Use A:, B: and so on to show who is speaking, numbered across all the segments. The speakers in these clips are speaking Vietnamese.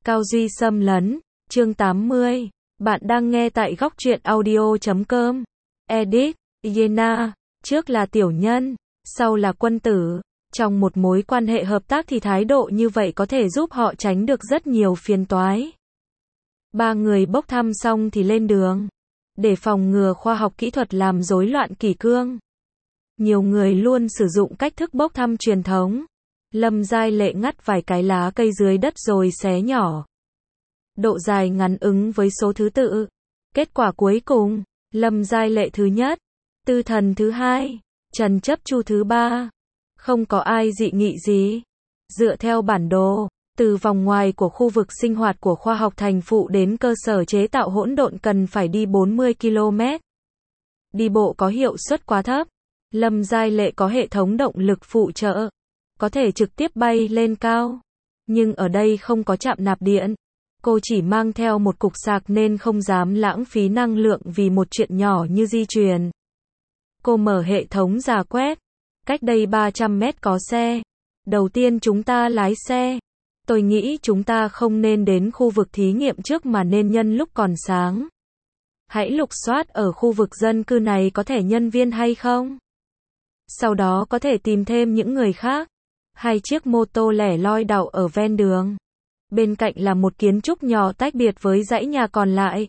A: Cao Duy xâm lấn, chương 80. Bạn đang nghe tại góc truyện audio.com. Edit, Yena, trước là tiểu nhân, sau là quân tử. Trong một mối quan hệ hợp tác thì thái độ như vậy có thể giúp họ tránh được rất nhiều phiền toái. Ba người bốc thăm xong thì lên đường. Để phòng ngừa khoa học kỹ thuật làm rối loạn kỷ cương, nhiều người luôn sử dụng cách thức bốc thăm truyền thống. Lâm Giai Lệ ngắt vài cái lá cây dưới đất rồi xé nhỏ. Độ dài ngắn ứng với số thứ tự. Kết quả cuối cùng, Lâm Giai Lệ thứ nhất, Tư Thần thứ hai, Trần Chấp Chu thứ ba. Không có ai dị nghị gì. Dựa theo bản đồ, từ vòng ngoài của khu vực sinh hoạt của khoa học thành phụ đến cơ sở chế tạo hỗn độn cần phải đi 40 km. Đi bộ có hiệu suất quá thấp. Lâm Giai Lệ có hệ thống động lực phụ trợ, có thể trực tiếp bay lên cao. Nhưng ở đây không có trạm nạp điện. Cô chỉ mang theo một cục sạc nên không dám lãng phí năng lượng vì một chuyện nhỏ như di chuyển. Cô mở hệ thống rà quét. Cách đây 300 mét có xe. Đầu tiên chúng ta lái xe. Tôi nghĩ chúng ta không nên đến khu vực thí nghiệm trước mà nên nhân lúc còn sáng. Hãy lục soát ở khu vực dân cư này có thể nhân viên hay không. Sau đó có thể tìm thêm những người khác. Hai chiếc mô tô lẻ loi đậu ở ven đường. Bên cạnh là một kiến trúc nhỏ tách biệt với dãy nhà còn lại.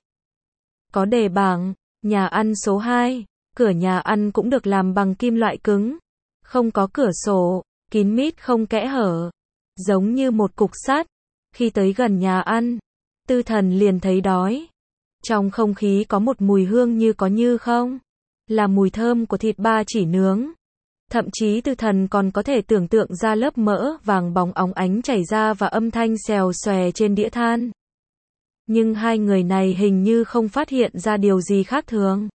A: Có đề bảng, nhà ăn số 2. Cửa nhà ăn cũng được làm bằng kim loại cứng. Không có cửa sổ, kín mít không kẽ hở. Giống như một cục sắt. Khi tới gần nhà ăn, Tư Thần liền thấy đói. Trong không khí có một mùi hương như có như không. Là mùi thơm của thịt ba chỉ nướng. Thậm chí Tư Thần còn có thể tưởng tượng ra lớp mỡ vàng bóng óng ánh chảy ra và âm thanh xèo xòe trên đĩa than. Nhưng hai người này hình như không phát hiện ra điều gì khác thường.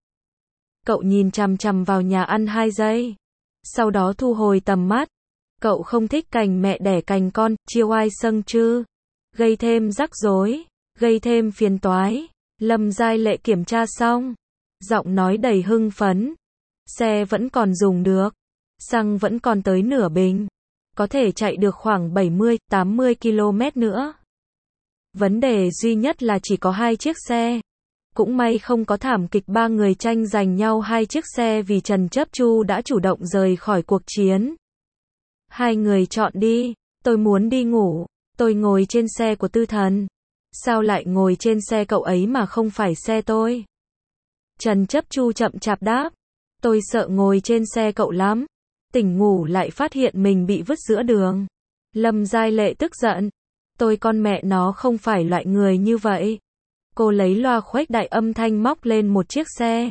A: Cậu nhìn chằm chằm vào nhà ăn 2 giây. Sau đó thu hồi tầm mắt. Cậu không thích cành mẹ đẻ cành con, chiêu ai sâng chư. Gây thêm rắc rối, gây thêm phiền toái. Lâm Giai Lệ kiểm tra xong. Giọng nói đầy hưng phấn. Xe vẫn còn dùng được. Xăng vẫn còn tới nửa bình. Có thể chạy được khoảng 70-80 km nữa. Vấn đề duy nhất là chỉ có 2 chiếc xe. Cũng may không có thảm kịch 3 người tranh giành nhau 2 chiếc xe vì Trần Chấp Chu đã chủ động rời khỏi cuộc chiến. Hai người chọn đi. Tôi muốn đi ngủ. Tôi ngồi trên xe của Tư Thần. Sao lại ngồi trên xe cậu ấy mà không phải xe tôi? Trần Chấp Chu chậm chạp đáp. Tôi sợ ngồi trên xe cậu lắm. Tỉnh ngủ lại phát hiện mình bị vứt giữa đường. Lâm Giai Lệ tức giận. Tôi con mẹ nó không phải loại người như vậy. Cô lấy loa khuếch đại âm thanh móc lên một chiếc xe.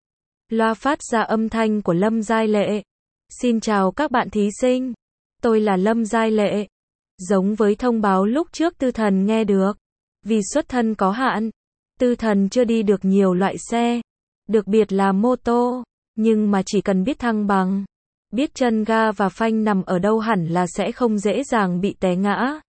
A: Loa phát ra âm thanh của Lâm Giai Lệ. Xin chào các bạn thí sinh. Tôi là Lâm Giai Lệ. Giống với thông báo lúc trước Tư Thần nghe được. Vì xuất thân có hạn, Tư Thần chưa đi được nhiều loại xe. Đặc biệt là mô tô. Nhưng mà chỉ cần biết thăng bằng, biết chân ga và phanh nằm ở đâu hẳn là sẽ không dễ dàng bị té ngã.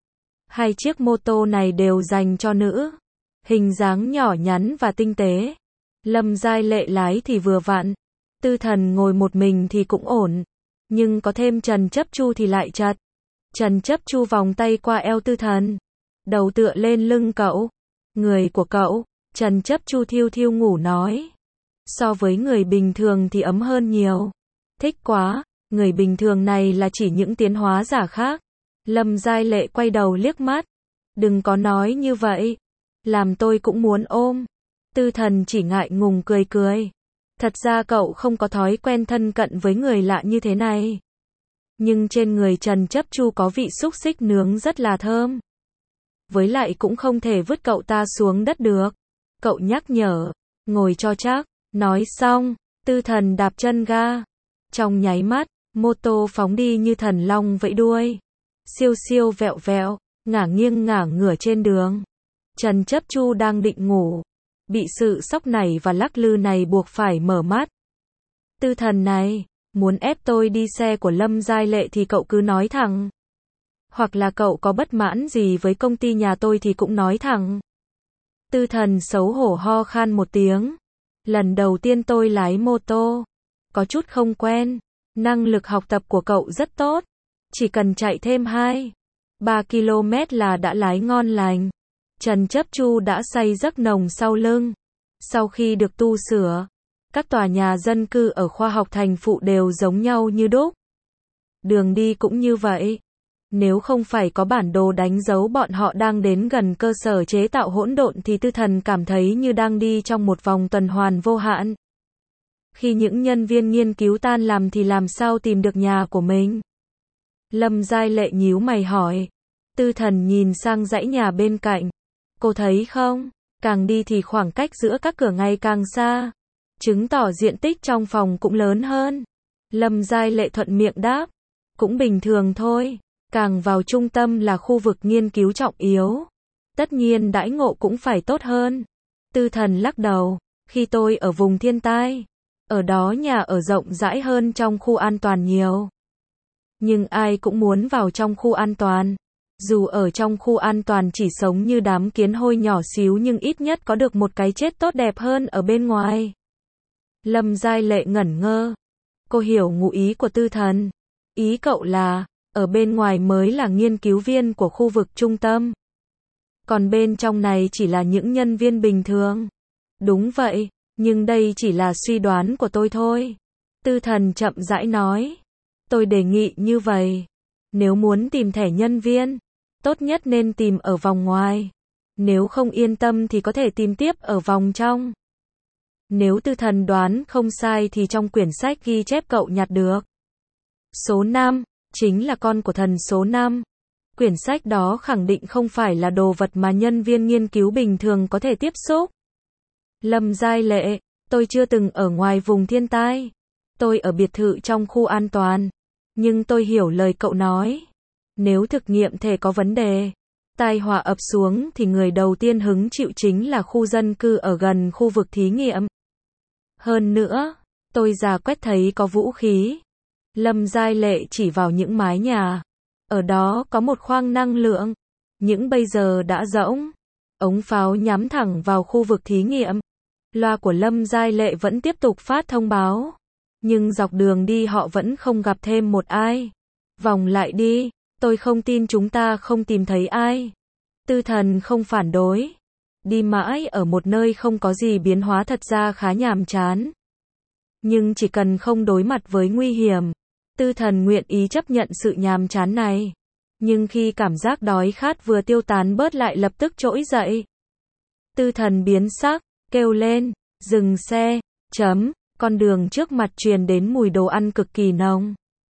A: 2 chiếc mô tô này đều dành cho nữ. Hình dáng nhỏ nhắn và tinh tế. Lâm Giai Lệ lái thì vừa vặn. Tư Thần ngồi một mình thì cũng ổn. Nhưng có thêm Trần Chấp Chu thì lại chật. Trần Chấp Chu vòng tay qua eo Tư Thần. Đầu tựa lên lưng cậu. Người của cậu, Trần Chấp Chu thiêu thiêu ngủ nói. So với người bình thường thì ấm hơn nhiều. Thích quá, người bình thường này là chỉ những tiến hóa giả khác. Lâm Giai Lệ quay đầu liếc mắt. Đừng có nói như vậy. Làm tôi cũng muốn ôm. Tư Thần chỉ ngại ngùng cười cười. Thật ra cậu không có thói quen thân cận với người lạ như thế này. Nhưng trên người Trần Chấp Chu có vị xúc xích nướng rất là thơm. Với lại cũng không thể vứt cậu ta xuống đất được. Cậu nhắc nhở. Ngồi cho chắc. Nói xong, Tư Thần đạp chân ga. Trong nháy mắt, mô tô phóng đi như thần long vẫy đuôi. Siêu siêu vẹo vẹo, ngả nghiêng ngả ngửa trên đường. Trần Chấp Chu đang định ngủ. Bị sự sóc nảy và lắc lư này buộc phải mở mắt. Tư Thần này, muốn ép tôi đi xe của Lâm Giai Lệ thì cậu cứ nói thẳng. Hoặc là cậu có bất mãn gì với công ty nhà tôi thì cũng nói thẳng. Tư Thần xấu hổ ho khan một tiếng. Lần đầu tiên tôi lái mô tô. Có chút không quen. Năng lực học tập của cậu rất tốt. Chỉ cần chạy thêm 2-3 3 km là đã lái ngon lành. Trần Chấp Chu đã say giấc nồng sau lưng. Sau khi được tu sửa, các tòa nhà dân cư ở khoa học thành phụ đều giống nhau như đúc. Đường đi cũng như vậy. Nếu không phải có bản đồ đánh dấu bọn họ đang đến gần cơ sở chế tạo hỗn độn thì Tư Thần cảm thấy như đang đi trong một vòng tuần hoàn vô hạn. Khi những nhân viên nghiên cứu tan làm thì làm sao tìm được nhà của mình? Lâm Giai Lệ nhíu mày hỏi. Tư Thần nhìn sang dãy nhà bên cạnh. Cô thấy không? Càng đi thì khoảng cách giữa các cửa ngày càng xa. Chứng tỏ diện tích trong phòng cũng lớn hơn. Lâm Giai Lệ thuận miệng đáp. Cũng bình thường thôi. Càng vào trung tâm là khu vực nghiên cứu trọng yếu. Tất nhiên đãi ngộ cũng phải tốt hơn. Tư Thần lắc đầu. Khi tôi ở vùng thiên tai, ở đó nhà ở rộng rãi hơn trong khu an toàn nhiều. Nhưng ai cũng muốn vào trong khu an toàn. Dù ở trong khu an toàn chỉ sống như đám kiến hôi nhỏ xíu nhưng ít nhất có được một cái chết tốt đẹp hơn ở bên ngoài. Lâm Giai Lệ ngẩn ngơ. Cô hiểu ngụ ý của Tư Thần. Ý cậu là, ở bên ngoài mới là nghiên cứu viên của khu vực trung tâm. Còn bên trong này chỉ là những nhân viên bình thường. Đúng vậy, nhưng đây chỉ là suy đoán của tôi thôi. Tư Thần chậm rãi nói. Tôi đề nghị như vậy. Nếu muốn tìm thẻ nhân viên, tốt nhất nên tìm ở vòng ngoài. Nếu không yên tâm thì có thể tìm tiếp ở vòng trong. Nếu Tư Thần đoán không sai thì trong quyển sách ghi chép cậu nhặt được. Số 5, chính là con của thần số 5. Quyển sách đó khẳng định không phải là đồ vật mà nhân viên nghiên cứu bình thường có thể tiếp xúc. Lâm Giai Lệ, tôi chưa từng ở ngoài vùng thiên tai. Tôi ở biệt thự trong khu an toàn. Nhưng tôi hiểu lời cậu nói. Nếu thực nghiệm thể có vấn đề, tai họa ập xuống thì người đầu tiên hứng chịu chính là khu dân cư ở gần khu vực thí nghiệm. Hơn nữa, tôi rà quét thấy có vũ khí. Lâm Giai Lệ chỉ vào những mái nhà. Ở đó có một khoang năng lượng. Những bây giờ đã rỗng. Ống pháo nhắm thẳng vào khu vực thí nghiệm. Loa của Lâm Giai Lệ vẫn tiếp tục phát thông báo. Nhưng dọc đường đi họ vẫn không gặp thêm một ai. Vòng lại đi, tôi không tin chúng ta không tìm thấy ai. Tư Thần không phản đối. Đi mãi ở một nơi không có gì biến hóa thật ra khá nhàm chán. Nhưng chỉ cần không đối mặt với nguy hiểm, Tư Thần nguyện ý chấp nhận sự nhàm chán này. Nhưng khi cảm giác đói khát vừa tiêu tán bớt lại lập tức trỗi dậy. Tư Thần biến sắc, kêu lên, dừng xe, con đường trước mặt truyền đến mùi đồ ăn cực kỳ nồng.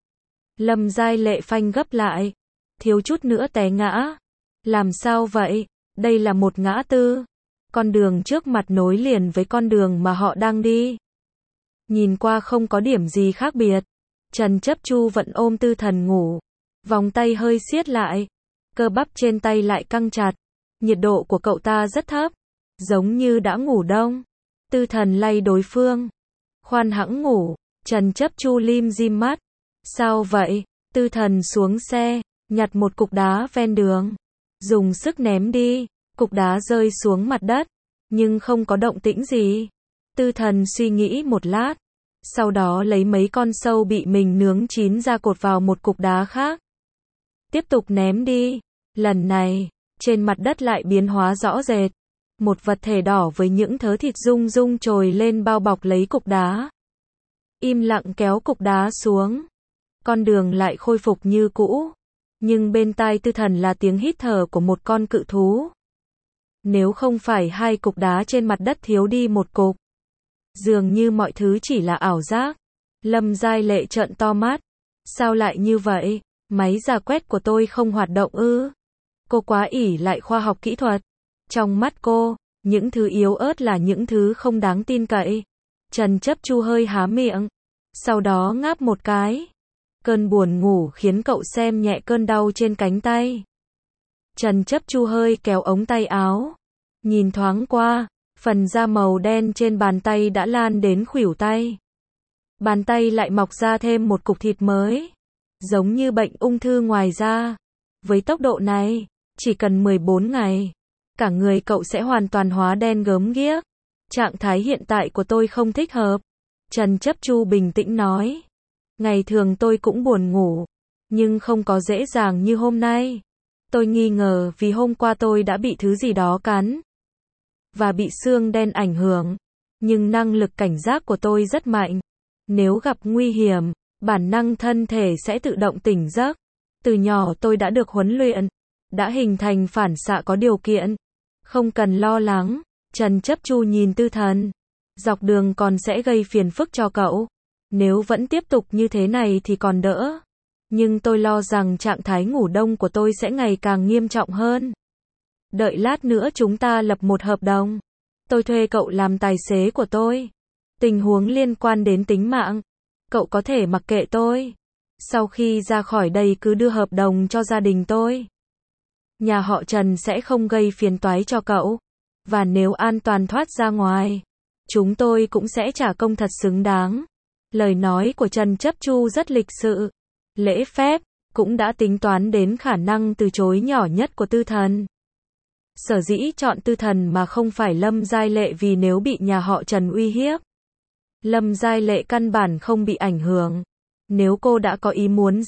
A: Lâm Giai Lệ phanh gấp lại, thiếu chút nữa té ngã. Làm sao vậy? Đây là một ngã tư. Con đường trước mặt nối liền với con đường mà họ đang đi. Nhìn qua không có điểm gì khác biệt. Trần Chấp Chu vẫn ôm Tư Thần ngủ. Vòng tay hơi siết lại. Cơ bắp trên tay lại căng chặt. Nhiệt độ của cậu ta rất thấp. Giống như đã ngủ đông. Tư Thần lay đối phương. Khoan hẵng ngủ. Trần Chấp Chu lim dim mắt. Sao vậy? Tư Thần xuống xe. Nhặt một cục đá ven đường. Dùng sức ném đi. Cục đá rơi xuống mặt đất. Nhưng không có động tĩnh gì. Tư Thần suy nghĩ một lát. Sau đó lấy mấy con sâu bị mình nướng chín ra cột vào một cục đá khác. Tiếp tục ném đi. Lần này, trên mặt đất lại biến hóa rõ rệt. Một vật thể đỏ với những thớ thịt rung rung trồi lên bao bọc lấy cục đá. Im lặng kéo cục đá xuống. Con đường lại khôi phục như cũ. Nhưng bên tai Tư Thần là tiếng hít thở của một con cự thú. Nếu không phải hai cục đá trên mặt đất thiếu đi một cục, dường như mọi thứ chỉ là ảo giác. Lâm Giai Lệ trợn to mắt. Sao lại như vậy? Máy rà quét của tôi không hoạt động ư? Cô quá ỷ lại khoa học kỹ thuật. Trong mắt cô, những thứ yếu ớt là những thứ không đáng tin cậy. Trần Chấp Chu hơi há miệng. Sau đó ngáp một cái. Cơn buồn ngủ khiến cậu xem nhẹ cơn đau trên cánh tay. Trần Chấp Chu hơi kéo ống tay áo. Nhìn thoáng qua, phần da màu đen trên bàn tay đã lan đến khuỷu tay. Bàn tay lại mọc ra thêm một cục thịt mới. Giống như bệnh ung thư ngoài da. Với tốc độ này, chỉ cần 14 ngày, cả người cậu sẽ hoàn toàn hóa đen gớm ghiếc. Trạng thái hiện tại của tôi không thích hợp. Trần Chấp Chu bình tĩnh nói. Ngày thường tôi cũng buồn ngủ, nhưng không có dễ dàng như hôm nay. Tôi nghi ngờ vì hôm qua tôi đã bị thứ gì đó cắn và bị xương đen ảnh hưởng, nhưng năng lực cảnh giác của tôi rất mạnh. Nếu gặp nguy hiểm, bản năng thân thể sẽ tự động tỉnh giấc. Từ nhỏ tôi đã được huấn luyện, đã hình thành phản xạ có điều kiện. Không cần lo lắng. Trần Chấp Chu nhìn Tư Thần. Dọc đường còn sẽ gây phiền phức cho cậu. Nếu vẫn tiếp tục như thế này thì còn đỡ. Nhưng tôi lo rằng trạng thái ngủ đông của tôi sẽ ngày càng nghiêm trọng hơn. Đợi lát nữa chúng ta lập một hợp đồng. Tôi thuê cậu làm tài xế của tôi. Tình huống liên quan đến tính mạng, cậu có thể mặc kệ tôi. Sau khi ra khỏi đây cứ đưa hợp đồng cho gia đình tôi. Nhà họ Trần sẽ không gây phiền toái cho cậu. Và nếu an toàn thoát ra ngoài, chúng tôi cũng sẽ trả công thật xứng đáng. Lời nói của Trần Chấp Chu rất lịch sự, lễ phép, cũng đã tính toán đến khả năng từ chối nhỏ nhất của Tư Thần. Sở dĩ chọn Tư Thần mà không phải Lâm Giai Lệ vì nếu bị nhà họ Trần uy hiếp, Lâm Giai Lệ căn bản không bị ảnh hưởng. Nếu cô đã có ý muốn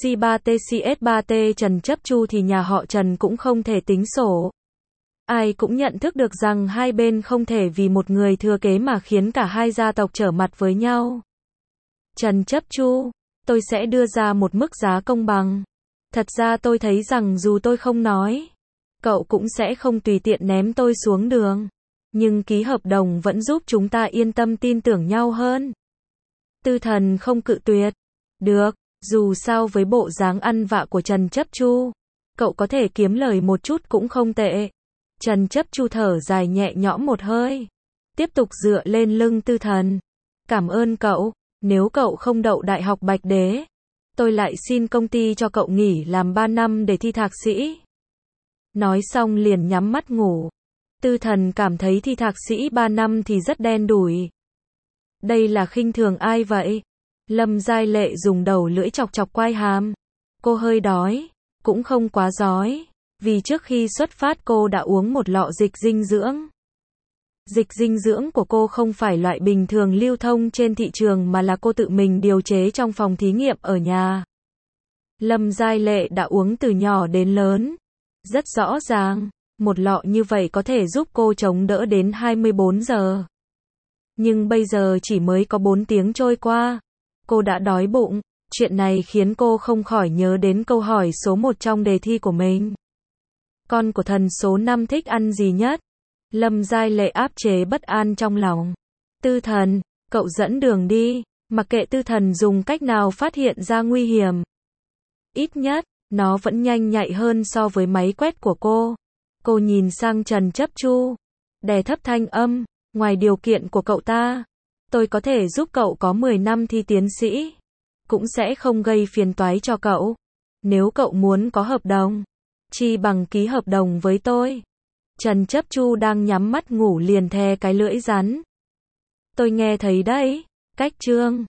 A: G3TCS3T Trần Chấp Chu thì nhà họ Trần cũng không thể tính sổ. Ai cũng nhận thức được rằng hai bên không thể vì một người thừa kế mà khiến cả hai gia tộc trở mặt với nhau. Trần Chấp Chu, tôi sẽ đưa ra một mức giá công bằng. Thật ra tôi thấy rằng dù tôi không nói, cậu cũng sẽ không tùy tiện ném tôi xuống đường. Nhưng ký hợp đồng vẫn giúp chúng ta yên tâm tin tưởng nhau hơn. Tư Thần không cự tuyệt. Được, dù sao với bộ dáng ăn vạ của Trần Chấp Chu, cậu có thể kiếm lời một chút cũng không tệ. Trần Chấp Chu thở dài nhẹ nhõm một hơi. Tiếp tục dựa lên lưng Tư Thần. Cảm ơn cậu, nếu cậu không đậu Đại học Bạch Đế, tôi lại xin công ty cho cậu nghỉ làm 3 năm để thi thạc sĩ. Nói xong liền nhắm mắt ngủ. Tư Thần cảm thấy thi thạc sĩ 3 năm thì rất đen đủi. Đây là khinh thường ai vậy? Lâm Giai Lệ dùng đầu lưỡi chọc chọc quai hàm. Cô hơi đói, cũng không quá đói, vì trước khi xuất phát cô đã uống một lọ dịch dinh dưỡng. Dịch dinh dưỡng của cô không phải loại bình thường lưu thông trên thị trường mà là cô tự mình điều chế trong phòng thí nghiệm ở nhà. Lâm Giai Lệ đã uống từ nhỏ đến lớn. Rất rõ ràng, một lọ như vậy có thể giúp cô chống đỡ đến 24 giờ. Nhưng bây giờ chỉ mới có 4 tiếng trôi qua. Cô đã đói bụng. Chuyện này khiến cô không khỏi nhớ đến câu hỏi số 1 trong đề thi của mình. Con của thần số 5 thích ăn gì nhất? Lâm Giai Lệ áp chế bất an trong lòng. Tư Thần, cậu dẫn đường đi. Mặc kệ Tư Thần dùng cách nào phát hiện ra nguy hiểm, ít nhất, nó vẫn nhanh nhạy hơn so với máy quét của cô. Cô nhìn sang Trần Chấp Chu, đè thấp thanh âm, ngoài điều kiện của cậu ta, tôi có thể giúp cậu có 10 năm thi tiến sĩ, cũng sẽ không gây phiền toái cho cậu. Nếu cậu muốn có hợp đồng, chi bằng ký hợp đồng với tôi. Trần Chấp Chu đang nhắm mắt ngủ liền thè cái lưỡi rắn. Tôi nghe thấy đấy, cách chương